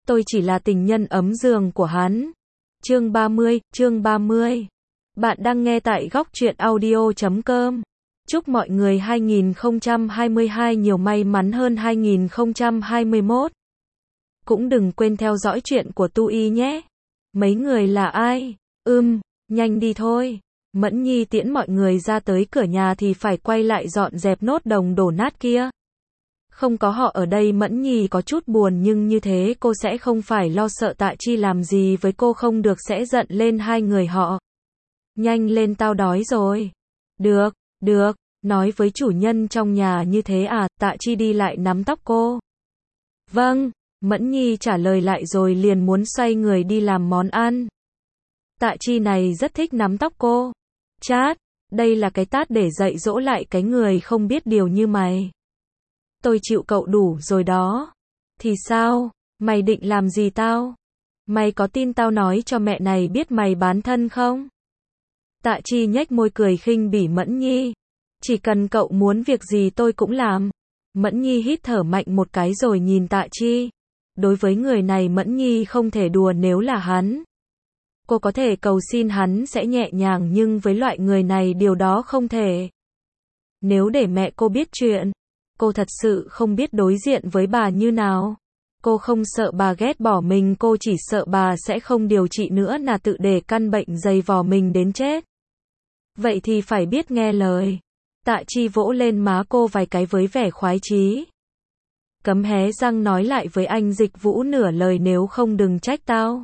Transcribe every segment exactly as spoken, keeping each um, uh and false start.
tôi chỉ là tình nhân ấm giường của hắn. Chương ba mươi, chương ba mươi. Bạn đang nghe tại góc truyện audio chấm com. Chúc mọi người hai nghìn không trăm hai mươi hai nhiều may mắn hơn hai nghìn không trăm hai mươi mốt. Cũng đừng quên theo dõi chuyện của Tui nhé. Mấy người là ai? Ừm, nhanh đi thôi. Mẫn Nhi tiễn mọi người ra tới cửa nhà thì phải quay lại dọn dẹp nốt đồng đổ nát kia. Không có họ ở đây Mẫn Nhi có chút buồn, nhưng như thế cô sẽ không phải lo sợ Tạ Chi làm gì với cô không được sẽ giận lên hai người họ. Nhanh lên, tao đói rồi. Được, được, nói với chủ nhân trong nhà như thế à? Tạ Chi đi lại nắm tóc cô. Vâng, Mẫn Nhi trả lời lại rồi liền muốn xoay người đi làm món ăn. Tạ Chi này rất thích nắm tóc cô. Chát, đây là cái tát để dạy dỗ lại cái người không biết điều như mày. Tôi chịu cậu đủ rồi đó. Thì sao? Mày định làm gì tao? Mày có tin tao nói cho mẹ này biết mày bán thân không? Tạ Chi nhếch môi cười khinh bỉ Mẫn Nhi. Chỉ cần cậu muốn việc gì tôi cũng làm. Mẫn Nhi hít thở mạnh một cái rồi nhìn Tạ Chi. Đối với người này Mẫn Nhi không thể đùa, nếu là hắn. Cô có thể cầu xin hắn sẽ nhẹ nhàng, nhưng với loại người này điều đó không thể. Nếu để mẹ cô biết chuyện, cô thật sự không biết đối diện với bà như nào. Cô không sợ bà ghét bỏ mình, cô chỉ sợ bà sẽ không điều trị nữa là tự để căn bệnh dày vò mình đến chết. Vậy thì phải biết nghe lời. Tạ Chi vỗ lên má cô vài cái với vẻ khoái chí. Cấm hé răng nói lại với anh Dịch Vũ nửa lời, nếu không đừng trách tao.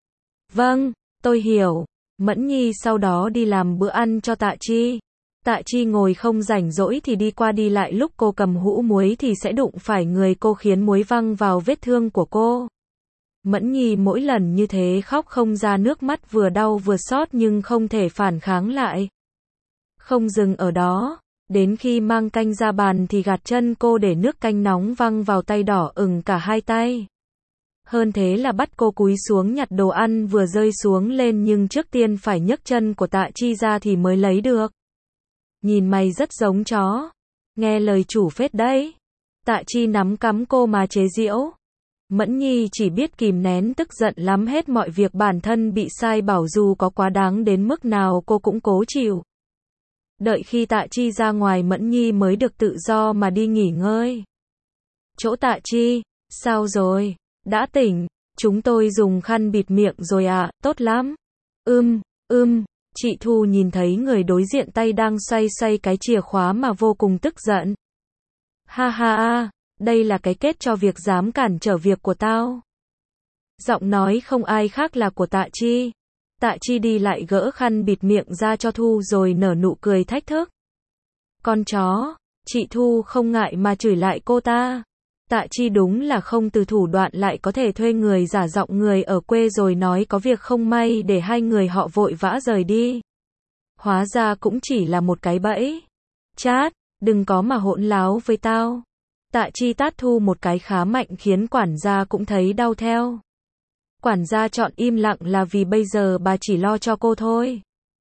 Vâng, tôi hiểu. Mẫn Nhi sau đó đi làm bữa ăn cho Tạ Chi. Tạ Chi ngồi không rảnh rỗi thì đi qua đi lại, lúc cô cầm hũ muối thì sẽ đụng phải người cô khiến muối văng vào vết thương của cô. Mẫn Nhi mỗi lần như thế khóc không ra nước mắt, vừa đau vừa xót nhưng không thể phản kháng lại. Không dừng ở đó, đến khi mang canh ra bàn thì gạt chân cô để nước canh nóng văng vào tay đỏ ửng cả hai tay. Hơn thế là bắt cô cúi xuống nhặt đồ ăn vừa rơi xuống lên, nhưng trước tiên phải nhấc chân của Tạ Chi ra thì mới lấy được. Nhìn mày rất giống chó. Nghe lời chủ phết đấy. Tạ Chi nắm cắm cô mà chế giễu. Mẫn Nhi chỉ biết kìm nén tức giận lắm, hết mọi việc bản thân bị sai bảo dù có quá đáng đến mức nào cô cũng cố chịu. Đợi khi Tạ Chi ra ngoài Mẫn Nhi mới được tự do mà đi nghỉ ngơi. Chỗ Tạ Chi, sao rồi? Đã tỉnh, chúng tôi dùng khăn bịt miệng rồi à, tốt lắm. Ưm, ưm. Chị Thu nhìn thấy người đối diện tay đang xoay xoay cái chìa khóa mà vô cùng tức giận. Ha ha ha, đây là cái kết cho việc dám cản trở việc của tao. Giọng nói không ai khác là của Tạ Chi. Tạ Chi đi lại gỡ khăn bịt miệng ra cho Thu rồi nở nụ cười thách thức. Con chó, chị Thu không ngại mà chửi lại cô ta. Tạ Chi đúng là không từ thủ đoạn, lại có thể thuê người giả giọng người ở quê rồi nói có việc không may để hai người họ vội vã rời đi. Hóa ra cũng chỉ là một cái bẫy. Chát, đừng có mà hỗn láo với tao. Tạ Chi tát Thu một cái khá mạnh khiến quản gia cũng thấy đau theo. Quản gia chọn im lặng là vì bây giờ bà chỉ lo cho cô thôi.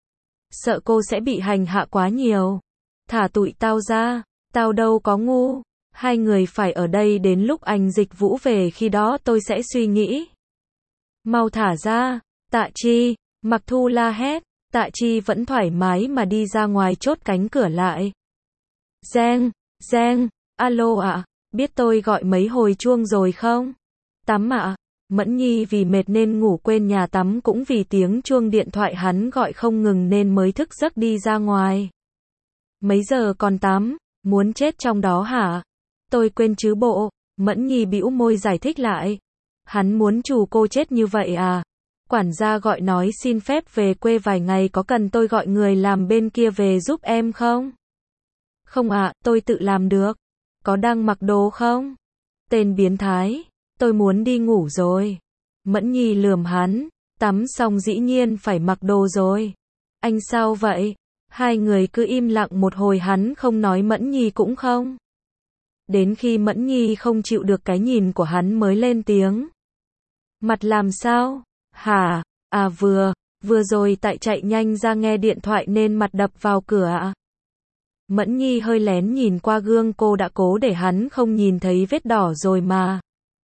Sợ cô sẽ bị hành hạ quá nhiều. Thả tụi tao ra, tao đâu có ngu. Hai người phải ở đây đến lúc anh Dịch Vũ về, khi đó tôi sẽ suy nghĩ. Mau thả ra, Tạ Chi, Mặc Thu la hét. Tạ Chi vẫn thoải mái mà đi ra ngoài, chốt cánh cửa lại. Giang, Giang, alo ạ, à, biết tôi gọi mấy hồi chuông rồi không? Tắm ạ. À? Mẫn Nhi vì mệt nên ngủ quên nhà tắm, cũng vì tiếng chuông điện thoại hắn gọi không ngừng nên mới thức giấc đi ra ngoài. Mấy giờ còn tắm, muốn chết trong đó hả? Tôi quên chứ bộ. Mẫn Nhi bĩu môi giải thích lại. Hắn muốn trù cô chết như vậy à? Quản gia gọi nói xin phép về quê vài ngày, có cần tôi gọi người làm bên kia về giúp em không? Không ạ, à, tôi tự làm được. Có đang mặc đồ không? Tên biến thái, tôi muốn đi ngủ rồi. Mẫn Nhi lườm hắn, tắm xong dĩ nhiên phải mặc đồ rồi. Anh sao vậy? Hai người cứ im lặng một hồi, hắn không nói, Mẫn Nhi cũng không. Đến khi Mẫn Nhi không chịu được cái nhìn của hắn mới lên tiếng. Mặt làm sao? Hả? À vừa, vừa rồi tại chạy nhanh ra nghe điện thoại nên mặt đập vào cửa ạ. Mẫn Nhi hơi lén nhìn qua gương, cô đã cố để hắn không nhìn thấy vết đỏ rồi mà.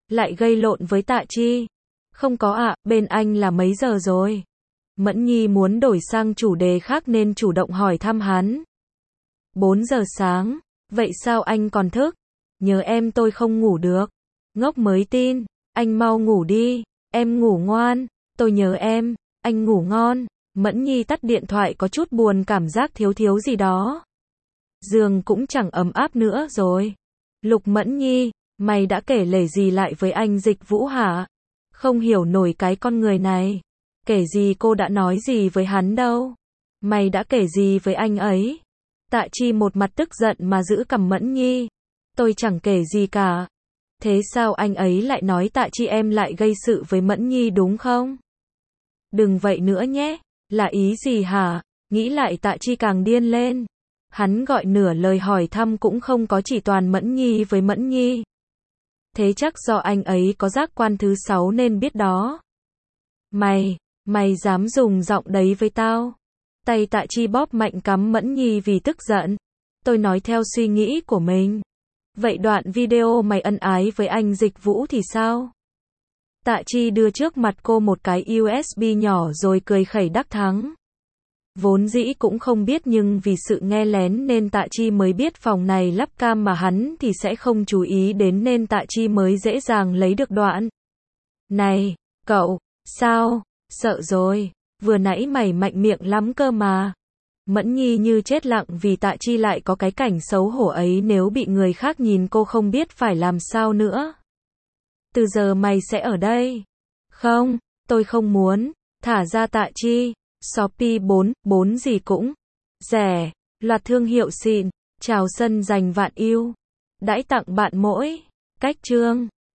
Lại gây lộn với Tạ Chi. Không có ạ, bên anh là mấy giờ rồi? Mẫn Nhi muốn đổi sang chủ đề khác nên chủ động hỏi thăm hắn. bốn giờ sáng. Vậy sao anh còn thức? Nhớ em tôi không ngủ được. Ngốc mới tin. Anh mau ngủ đi. Em ngủ ngoan. Tôi nhớ em. Anh ngủ ngon. Mẫn Nhi tắt điện thoại có chút buồn, cảm giác thiếu thiếu gì đó. Giường cũng chẳng ấm áp nữa rồi. Lục Mẫn Nhi, mày đã kể lể gì lại với anh Dịch Vũ hả? Không hiểu nổi cái con người này. Kể gì, cô đã nói gì với hắn đâu. Mày đã kể gì với anh ấy? Tạ Chi một mặt tức giận mà giữ cằm Mẫn Nhi. Tôi chẳng kể gì cả. Thế sao anh ấy lại nói Tạ Chi em lại gây sự với Mẫn Nhi đúng không? Đừng vậy nữa nhé. Là ý gì hả? Nghĩ lại Tạ Chi càng điên lên. Hắn gọi nửa lời hỏi thăm cũng không có, chỉ toàn Mẫn Nhi với Mẫn Nhi. Thế chắc do anh ấy có giác quan thứ sáu nên biết đó. Mày, mày dám dùng giọng đấy với tao? Tay Tạ Chi bóp mạnh cằm Mẫn Nhi vì tức giận. Tôi nói theo suy nghĩ của mình. Vậy đoạn video mày ân ái với anh Dịch Vũ thì sao? Tạ Chi đưa trước mặt cô một cái u ét bê nhỏ rồi cười khẩy đắc thắng. Vốn dĩ cũng không biết, nhưng vì sự nghe lén nên Tạ Chi mới biết phòng này lắp cam mà hắn thì sẽ không chú ý đến, nên Tạ Chi mới dễ dàng lấy được đoạn. Này, cậu, sao? Sợ rồi, vừa nãy mày mạnh miệng lắm cơ mà. Mẫn Nhi như chết lặng vì Tạ Chi lại có cái cảnh xấu hổ ấy, nếu bị người khác nhìn cô không biết phải làm sao nữa. Từ giờ mày sẽ ở đây. Không, tôi không muốn. Thả ra Tạ Chi. Shopee bốn, bốn gì cũng rẻ, loạt thương hiệu xịn, chào sân dành vạn yêu, đãi tặng bạn mỗi cách chương.